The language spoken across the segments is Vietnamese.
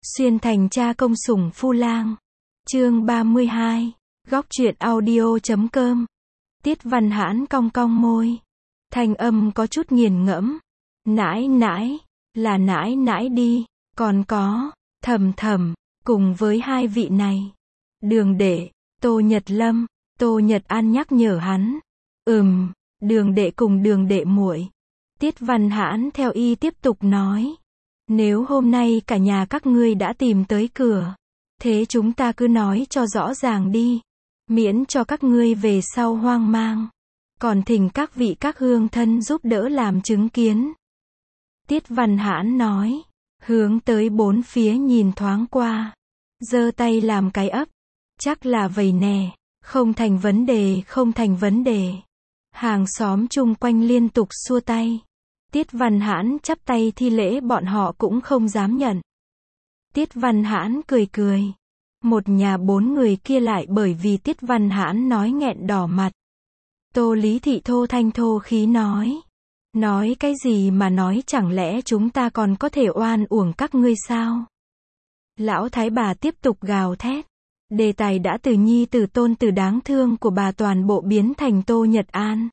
Xuyên thành cha công sủng phu lang. Chương 32. Góc truyện audio.com. Tiết Văn Hãn cong cong môi. Thanh âm có chút nghiền ngẫm. Nãi nãi, là nãi nãi đi, còn có, Thầm Thầm, cùng với hai vị này. Đường đệ, Tô Nhật Lâm, Tô Nhật An nhắc nhở hắn. Đường đệ cùng đường đệ muội. Tiết Văn Hãn theo y tiếp tục nói. Nếu hôm nay cả nhà các ngươi đã tìm tới cửa, thế chúng ta cứ nói cho rõ ràng đi, miễn cho các ngươi về sau hoang mang. Còn thỉnh các vị các hương thân giúp đỡ làm chứng kiến. Tiết Văn Hãn nói, hướng tới bốn phía nhìn thoáng qua, giơ tay làm cái ấp. Chắc là vậy nè, không thành vấn đề, không thành vấn đề. Hàng xóm chung quanh liên tục xua tay. Tiết Văn Hãn chắp tay thi lễ, bọn họ cũng không dám nhận. Tiết Văn Hãn cười cười. Một nhà bốn người kia lại bởi vì Tiết Văn Hãn nói nghẹn đỏ mặt. Tô Lý Thị thô thanh thô khí nói. Nói cái gì mà nói, chẳng lẽ chúng ta còn có thể oan uổng các ngươi sao? Lão thái bà tiếp tục gào thét. Đề tài đã từ nhi từ tôn từ đáng thương của bà toàn bộ biến thành Tô Nhật An.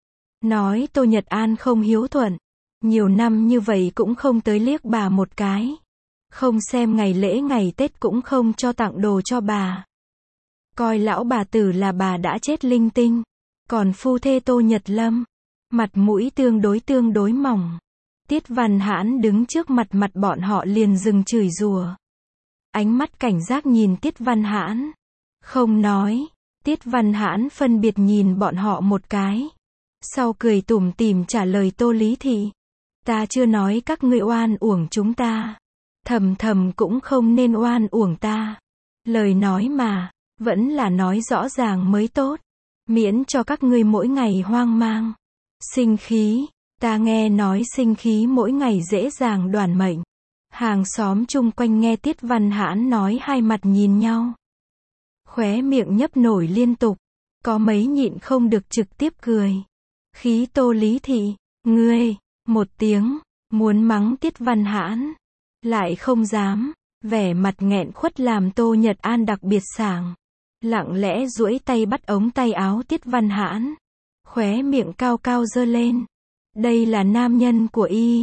Nói Tô Nhật An không hiếu thuận. Nhiều năm như vậy cũng không tới liếc bà một cái. Không xem ngày lễ ngày Tết cũng không cho tặng đồ cho bà. Coi lão bà tử là bà đã chết linh tinh. Còn phu thê Tô Nhật Lâm, mặt mũi tương đối mỏng. Tiết Văn Hãn đứng trước mặt bọn họ liền dừng chửi rủa. Ánh mắt cảnh giác nhìn Tiết Văn Hãn. Không nói. Tiết Văn Hãn phân biệt nhìn bọn họ một cái. Sau cười tủm tỉm trả lời Tô Lý Thị. Ta chưa nói các ngươi oan uổng chúng ta. Thầm Thầm cũng không nên oan uổng ta. Lời nói mà, vẫn là nói rõ ràng mới tốt. Miễn cho các ngươi mỗi ngày hoang mang. Sinh khí, ta nghe nói sinh khí mỗi ngày dễ dàng đoản mệnh. Hàng xóm chung quanh nghe Tiết Văn Hãn nói hai mặt nhìn nhau. Khóe miệng nhấp nổi liên tục. Có mấy nhịn không được trực tiếp cười. Khí Tô Lý Thị, ngươi, một tiếng, muốn mắng Tiết Văn Hãn. Lại không dám, vẻ mặt nghẹn khuất làm Tô Nhật An đặc biệt sảng. Lặng lẽ duỗi tay bắt ống tay áo Tiết Văn Hãn. Khóe miệng cao cao giơ lên. Đây là nam nhân của y.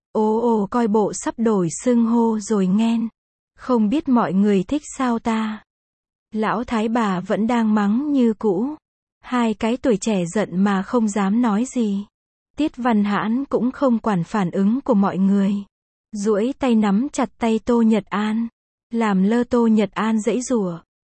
Ồ coi bộ sắp đổi xưng hô rồi nghen. Không biết mọi người thích sao ta. Lão thái bà vẫn đang mắng như cũ. Hai cái tuổi trẻ giận mà không dám nói gì. Tiết Văn Hãn cũng không quản phản ứng của mọi người. Duỗi tay nắm chặt tay Tô Nhật An. Làm lơ Tô Nhật An giãy giụa.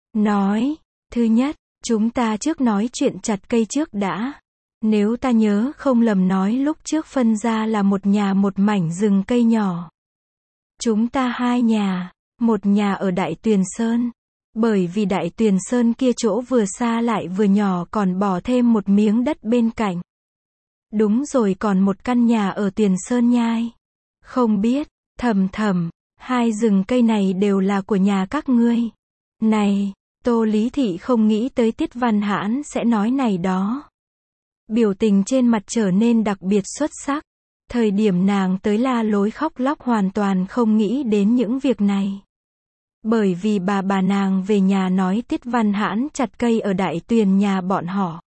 Nói, thứ nhất, chúng ta trước nói chuyện chặt cây trước đã. Nếu ta nhớ không lầm nói lúc trước phân ra là một nhà một mảnh rừng cây nhỏ. Chúng ta hai nhà, một nhà ở Đại Tuyền Sơn. Bởi vì Đại Tuyền Sơn kia chỗ vừa xa lại vừa nhỏ còn bỏ thêm một miếng đất bên cạnh. Đúng rồi, còn một căn nhà ở Tuyền Sơn Nhai. Không biết, Thầm, hai rừng cây này đều là của nhà các ngươi. Này, Tô Lý Thị không nghĩ tới Tiết Văn Hãn sẽ nói này đó. Biểu tình trên mặt trở nên đặc biệt xuất sắc. Thời điểm nàng tới la lối khóc lóc hoàn toàn không nghĩ đến những việc này. Bởi vì bà nàng về nhà nói Tiết Văn Hãn chặt cây ở Đại Tuyền nhà bọn họ.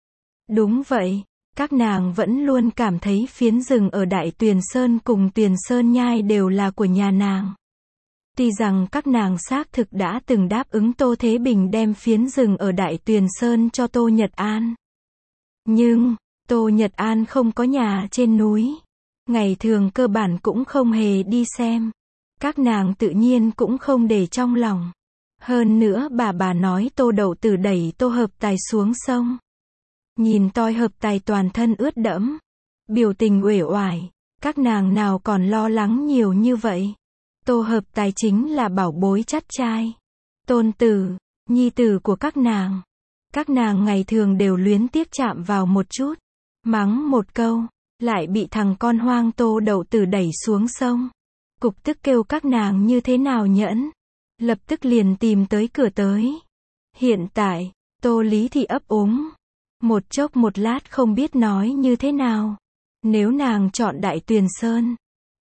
Đúng vậy, các nàng vẫn luôn cảm thấy phiến rừng ở Đại Tuyền Sơn cùng Tuyền Sơn Nhai đều là của nhà nàng. Tuy rằng các nàng xác thực đã từng đáp ứng Tô Thế Bình đem phiến rừng ở Đại Tuyền Sơn cho Tô Nhật An. Nhưng, Tô Nhật An không có nhà trên núi. Ngày thường cơ bản cũng không hề đi xem. Các nàng tự nhiên cũng không để trong lòng. Hơn nữa bà nói Tô Đậu Tử đẩy Tô Hợp Tài xuống sông. Nhìn Toi Hợp Tài toàn thân ướt đẫm. Biểu tình uể oải. Các nàng nào còn lo lắng nhiều như vậy. Tô Hợp Tài chính là bảo bối chắt trai. Tôn tử, nhi tử của các nàng. Các nàng ngày thường đều luyến tiếc chạm vào một chút. Mắng một câu, lại bị thằng con hoang Tô Đậu Tử đẩy xuống sông. Cục tức kêu các nàng như thế nào nhẫn. Lập tức liền tìm tới cửa tới. Hiện tại, Tô Lý Thị ấp úng. Một chốc một lát không biết nói như thế nào. Nếu nàng chọn Đại Tuyền Sơn,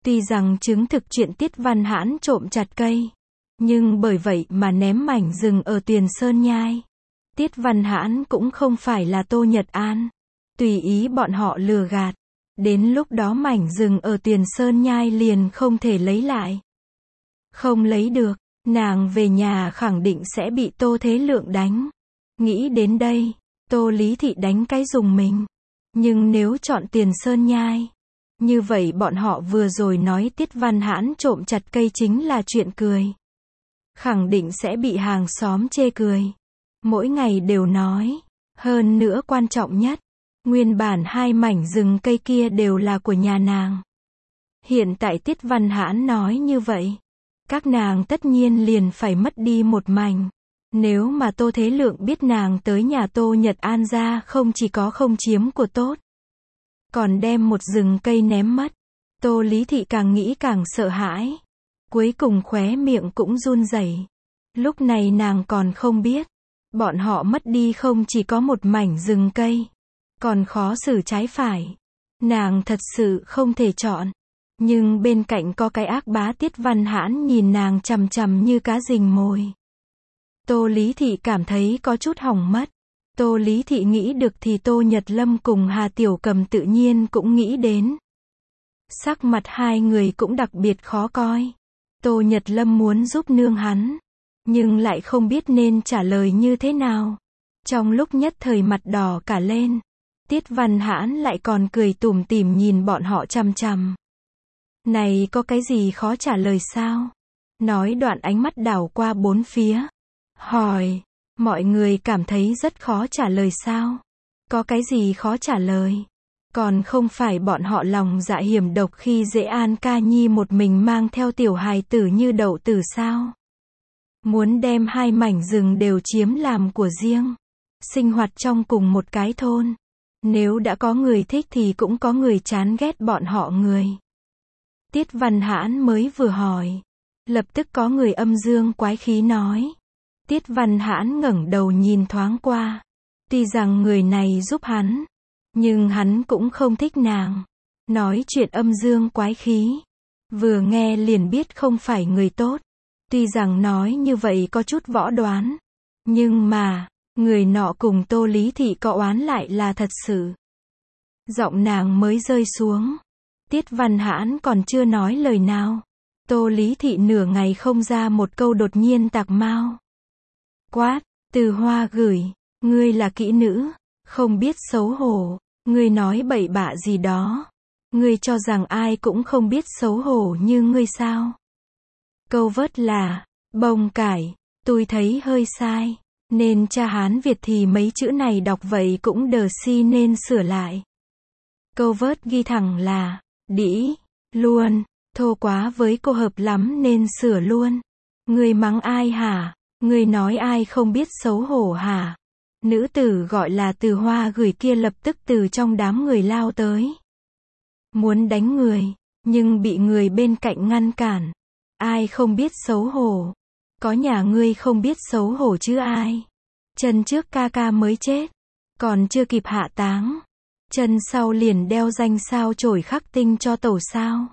Tuy rằng chứng thực chuyện Tiết Văn Hãn trộm chặt cây, nhưng bởi vậy mà ném mảnh rừng ở Tuyền Sơn Nhai. Tiết Văn Hãn cũng không phải là Tô Nhật An. Tùy ý bọn họ lừa gạt. Đến lúc đó mảnh rừng ở Tuyền Sơn Nhai liền không thể lấy lại. Không lấy được, nàng về nhà khẳng định sẽ bị Tô Thế Lượng đánh. Nghĩ đến đây, Tô Lý Thị đánh cái dùng mình. Nhưng nếu chọn Tuyền Sơn Nhai, như vậy bọn họ vừa rồi nói Tiết Văn Hãn trộm chặt cây chính là chuyện cười. Khẳng định sẽ bị hàng xóm chê cười. Mỗi ngày đều nói. Hơn nữa quan trọng nhất, nguyên bản 2 mảnh rừng cây kia đều là của nhà nàng. Hiện tại Tiết Văn Hãn nói như vậy, các nàng tất nhiên liền phải mất đi một mảnh. Nếu mà Tô Thế Lượng biết nàng tới nhà Tô Nhật An ra không chỉ có không chiếm của tốt, còn đem một rừng cây ném mất. Tô Lý Thị càng nghĩ càng sợ hãi. Cuối cùng khóe miệng cũng run rẩy. Lúc này nàng còn không biết, bọn họ mất đi không chỉ có một mảnh rừng cây, còn khó xử trái phải. Nàng thật sự không thể chọn. Nhưng bên cạnh có cái ác bá Tiết Văn Hãn nhìn nàng chằm chằm như cá rình mồi. Tô Lý Thị cảm thấy có chút hỏng mất. Tô Lý Thị nghĩ được thì Tô Nhật Lâm cùng Hà Tiểu Cầm tự nhiên cũng nghĩ đến. Sắc mặt hai người cũng đặc biệt khó coi. Tô Nhật Lâm muốn giúp nương hắn, nhưng lại không biết nên trả lời như thế nào. Trong lúc nhất thời mặt đỏ cả lên, Tiết Văn Hãn lại còn cười tủm tỉm nhìn bọn họ chằm chằm. Này có cái gì khó trả lời sao? Nói đoạn ánh mắt đảo qua bốn phía. Hỏi, mọi người cảm thấy rất khó trả lời sao? Có cái gì khó trả lời? Còn không phải bọn họ lòng dạ hiểm độc khi dễ An Ca Nhi một mình mang theo tiểu hài tử như đậu tử sao? Muốn đem 2 mảnh rừng đều chiếm làm của riêng. Sinh hoạt trong cùng một cái thôn. Nếu đã có người thích thì cũng có người chán ghét bọn họ người. Tiết Văn Hãn mới vừa hỏi. Lập tức có người âm dương quái khí nói. Tiết Văn Hãn ngẩng đầu nhìn thoáng qua. Tuy rằng người này giúp hắn, nhưng hắn cũng không thích nàng. Nói chuyện âm dương quái khí. Vừa nghe liền biết không phải người tốt. Tuy rằng nói như vậy có chút võ đoán. Nhưng mà, người nọ cùng Tô Lý Thị có oán lại là thật sự. Giọng nàng mới rơi xuống. Tiết Văn Hãn còn chưa nói lời nào. Tô Lý Thị nửa ngày không ra một câu đột nhiên tạc mau. Quát, Từ Hoa gửi, ngươi là kỹ nữ, không biết xấu hổ, ngươi nói bậy bạ gì đó. Ngươi cho rằng ai cũng không biết xấu hổ như ngươi sao? Câu vớt là, bông cải, tôi thấy hơi sai, nên cha Hán Việt thì mấy chữ này đọc vậy cũng đờ si nên sửa lại. Câu vớt ghi thẳng là, đĩ, luôn, thô quá với cô hợp lắm nên sửa luôn. Ngươi mắng ai hả? Ngươi nói ai không biết xấu hổ hả? Nữ tử gọi là Từ Hoa gửi kia lập tức từ trong đám người lao tới. Muốn đánh người, nhưng bị người bên cạnh ngăn cản. Ai không biết xấu hổ? Có nhà ngươi không biết xấu hổ chứ ai? Chân trước ca ca mới chết, còn chưa kịp hạ táng. Chân sau liền đeo danh sao chổi khắc tinh cho tẩu sao.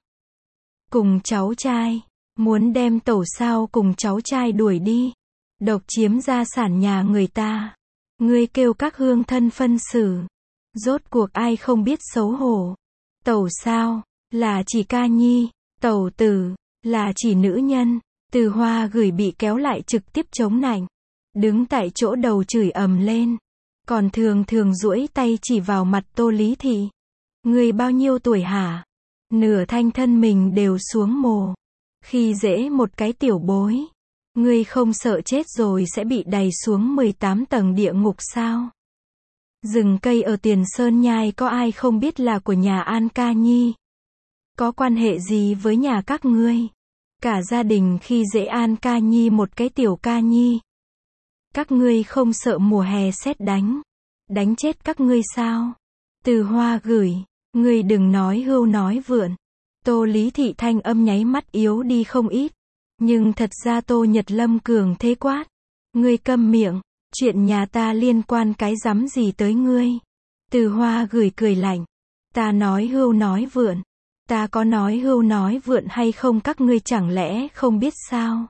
Cùng cháu trai, muốn đem tẩu sao cùng cháu trai đuổi đi. Độc chiếm gia sản nhà người ta. Ngươi kêu các hương thân phân xử. Rốt cuộc ai không biết xấu hổ? Tẩu sao, là chỉ Ca Nhi. Tẩu tử, là chỉ nữ nhân. Từ Hoa gửi bị kéo lại trực tiếp chống nạnh. Đứng tại chỗ đầu chửi ầm lên. Còn thường duỗi tay chỉ vào mặt Tô Lý Thị. Ngươi bao nhiêu tuổi hả? Nửa thanh thân mình đều xuống mồ. Khi dễ một cái tiểu bối. Ngươi không sợ chết rồi sẽ bị đày xuống 18 tầng địa ngục sao? Rừng cây ở Tiền Sơn Nhai có ai không biết là của nhà An Ca Nhi? Có quan hệ gì với nhà các ngươi? Cả gia đình khi dễ An Ca Nhi một cái tiểu Ca Nhi. Các ngươi không sợ mùa hè sét đánh? Đánh chết các ngươi sao? Từ Hoa gửi, ngươi đừng nói hưu nói vượn. Tô Lý Thị thanh âm nháy mắt yếu đi không ít. Nhưng thật ra Tô Nhật Lâm cường thế quát. Ngươi câm miệng, chuyện nhà ta liên quan cái rắm gì tới ngươi? Từ Hoa gửi cười lạnh. Ta nói hưu nói vượn. Ta có nói hưu nói vượn hay không các ngươi chẳng lẽ không biết sao?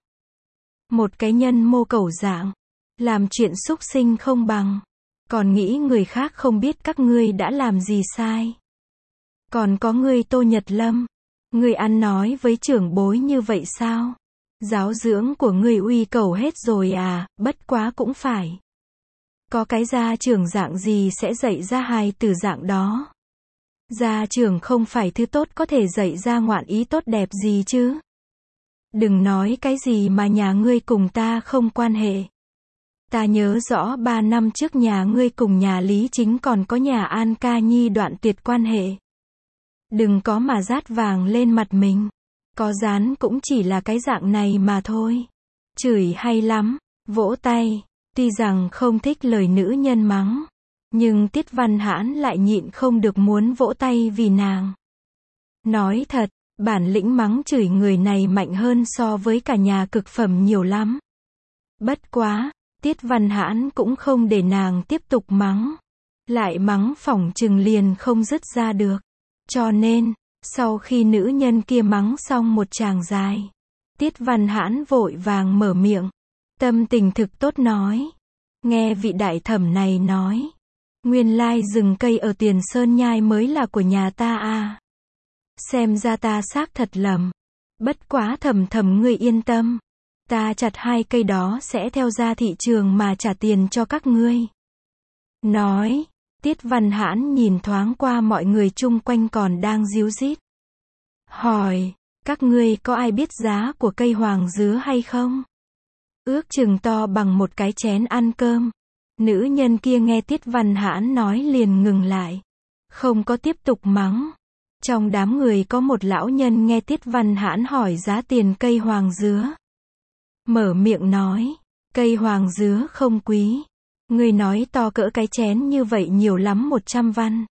Một cái nhân mô cẩu dạng, làm chuyện súc sinh không bằng, còn nghĩ người khác không biết các ngươi đã làm gì sai. Còn có ngươi Tô Nhật Lâm, ngươi ăn nói với trưởng bối như vậy sao? Giáo dưỡng của ngươi uy cầu hết rồi à, bất quá cũng phải. Có cái gia trưởng dạng gì sẽ dạy ra hài tử dạng đó? Gia trưởng không phải thứ tốt có thể dạy ra ngoạn ý tốt đẹp gì chứ? Đừng nói cái gì mà nhà ngươi cùng ta không quan hệ. Ta nhớ rõ 3 năm trước nhà ngươi cùng nhà Lý Chính còn có nhà An Ca Nhi đoạn tuyệt quan hệ. Đừng có mà rát vàng lên mặt mình. Có dán cũng chỉ là cái dạng này mà thôi. Chửi hay lắm, vỗ tay. Tuy rằng không thích lời nữ nhân mắng, nhưng Tiết Văn Hãn lại nhịn không được muốn vỗ tay vì nàng. Nói thật, bản lĩnh mắng chửi người này mạnh hơn so với cả nhà cực phẩm nhiều lắm. Bất quá, Tiết Văn Hãn cũng không để nàng tiếp tục mắng. Lại mắng phỏng chừng liền không dứt ra được. Cho nên, sau khi nữ nhân kia mắng xong một tràng dài, Tiết Văn Hãn vội vàng mở miệng. Tâm tình thực tốt nói. Nghe vị đại thẩm này nói. Nguyên lai rừng cây ở Tiền Sơn Nhai mới là của nhà ta à. Xem ra ta xác thật lầm. Bất quá thầm thầm ngươi yên tâm. Ta chặt 2 cây đó sẽ theo ra thị trường mà trả tiền cho các ngươi. Nói, Tiết Văn Hãn nhìn thoáng qua mọi người chung quanh còn đang díu dít. Hỏi, các ngươi có ai biết giá của cây hoàng dứa hay không? Ước chừng to bằng một cái chén ăn cơm. Nữ nhân kia nghe Tiết Văn Hãn nói liền ngừng lại. Không có tiếp tục mắng. Trong đám người có một lão nhân nghe Tiết Văn Hãn hỏi giá tiền cây hoàng dứa. Mở miệng nói, cây hoàng dứa không quý. Ngươi nói to cỡ cái chén như vậy nhiều lắm 100 văn.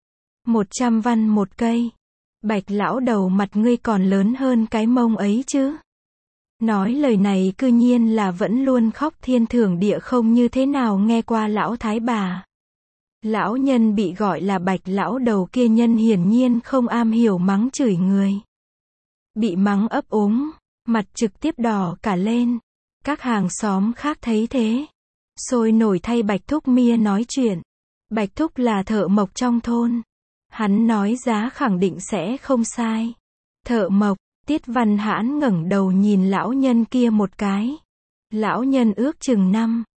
100 văn một cây. Bạch lão đầu mặt ngươi còn lớn hơn cái mông ấy chứ. Nói lời này cư nhiên là vẫn luôn khóc thiên thưởng địa không như thế nào nghe qua lão thái bà. Lão nhân bị gọi là Bạch lão đầu kia nhân hiển nhiên không am hiểu mắng chửi người. Bị mắng ấp úng, mặt trực tiếp đỏ cả lên. Các hàng xóm khác thấy thế, sôi nổi thay Bạch Thúc Mia nói chuyện. Bạch Thúc là thợ mộc trong thôn. Hắn nói giá khẳng định sẽ không sai. Thợ mộc, Tiết Văn Hãn ngẩng đầu nhìn lão nhân kia một cái. Lão nhân ước chừng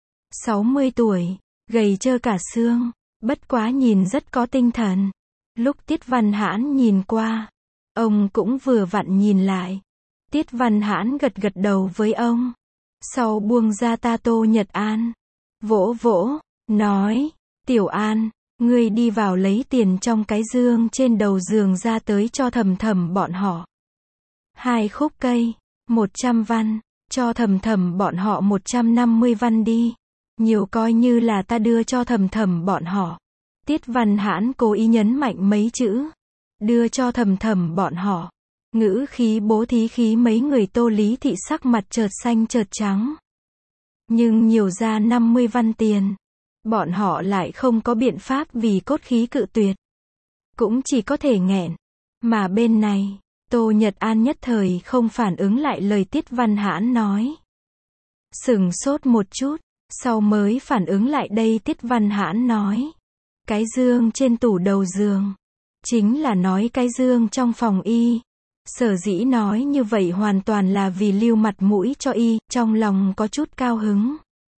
60 tuổi, gầy trơ cả xương, bất quá nhìn rất có tinh thần. Lúc Tiết Văn Hãn nhìn qua, ông cũng vừa vặn nhìn lại. Tiết Văn Hãn gật gật đầu với ông. Sau buông ra ta Tô Nhật An. Vỗ vỗ, nói, Tiểu An, ngươi đi vào lấy tiền trong cái dương trên đầu giường ra tới cho Thầm Thầm bọn họ. 2 khúc cây, 100 văn, cho Thầm Thầm bọn họ 150 văn đi. Nhiều coi như là ta đưa cho Thầm Thầm bọn họ. Tiết Văn Hãn cố ý nhấn mạnh mấy chữ. Đưa cho Thầm Thầm bọn họ. Ngữ khí bố thí khí mấy người Tô Lý thị sắc mặt chợt xanh chợt trắng. Nhưng nhiều ra 50 văn tiền. Bọn họ lại không có biện pháp vì cốt khí cự tuyệt. Cũng chỉ có thể nghẹn. Mà bên này, Tô Nhật An nhất thời không phản ứng lại lời Tiết Văn Hãn nói. Sửng sốt một chút, sau mới phản ứng lại đây Tiết Văn Hãn nói. Cái dương trên tủ đầu giường. Chính là nói cái dương trong phòng y. Sở dĩ nói như vậy hoàn toàn là vì lưu mặt mũi cho y, trong lòng có chút cao hứng.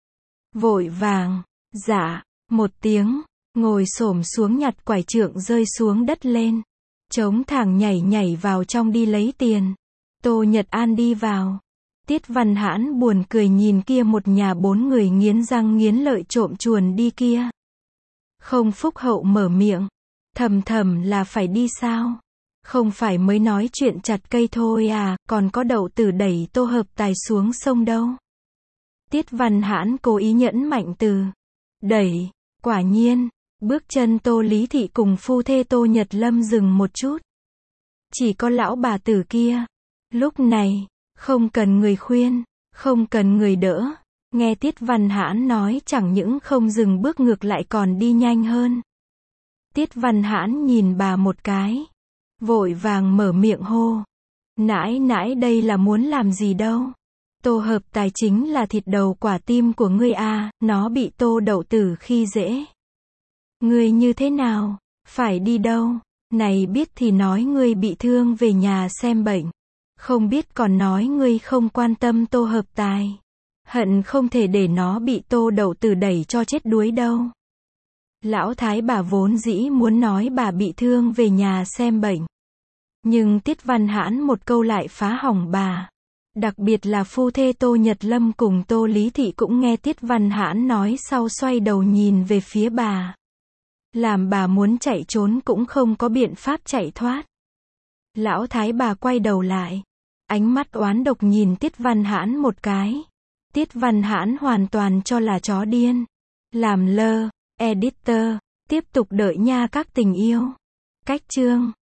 Vội vàng, dạ, một tiếng, ngồi xổm xuống nhặt quải trượng rơi xuống đất lên. Chống thẳng nhảy vào trong đi lấy tiền. Tô Nhật An đi vào. Tiết Văn Hãn buồn cười nhìn kia một nhà 4 người nghiến răng nghiến lợi trộm chuồn đi kia. Không phúc hậu mở miệng. Thầm Thầm là phải đi sao? Không phải mới nói chuyện chặt cây thôi à, còn có đậu tử đẩy Tô Hợp Tài xuống sông đâu. Tiết Văn Hãn cố ý nhẫn mạnh từ đẩy. Quả nhiên, bước chân Tô Lý Thị cùng phu thê Tô Nhật Lâm dừng một chút. Chỉ có lão bà tử kia. Lúc này, không cần người khuyên, không cần người đỡ. Nghe Tiết Văn Hãn nói chẳng những không dừng bước ngược lại còn đi nhanh hơn. Tiết Văn Hãn nhìn bà một cái. vội vàng mở miệng hô. Nãi nãi đây là muốn làm gì đâu. Tô Hợp Tài chính là thịt đầu quả tim của ngươi à, nó bị Tô Đậu Tử khi dễ. Ngươi như thế nào? Phải đi đâu? Này biết thì nói ngươi bị thương về nhà xem bệnh. Không biết còn nói ngươi không quan tâm Tô Hợp Tài. Hận không thể để nó bị Tô Đậu Tử đẩy cho chết đuối đâu. Lão thái bà vốn dĩ muốn nói bà bị thương về nhà xem bệnh. Nhưng Tiết Văn Hãn một câu lại phá hỏng bà. Đặc biệt là phu thê Tô Nhật Lâm cùng Tô Lý Thị cũng nghe Tiết Văn Hãn nói sau xoay đầu nhìn về phía bà. Làm bà muốn chạy trốn cũng không có biện pháp chạy thoát. Lão thái bà quay đầu lại. Ánh mắt oán độc nhìn Tiết Văn Hãn một cái. Tiết Văn Hãn hoàn toàn cho là chó điên. Làm lơ, editor, tiếp tục đợi nha các tình yêu. Cách chương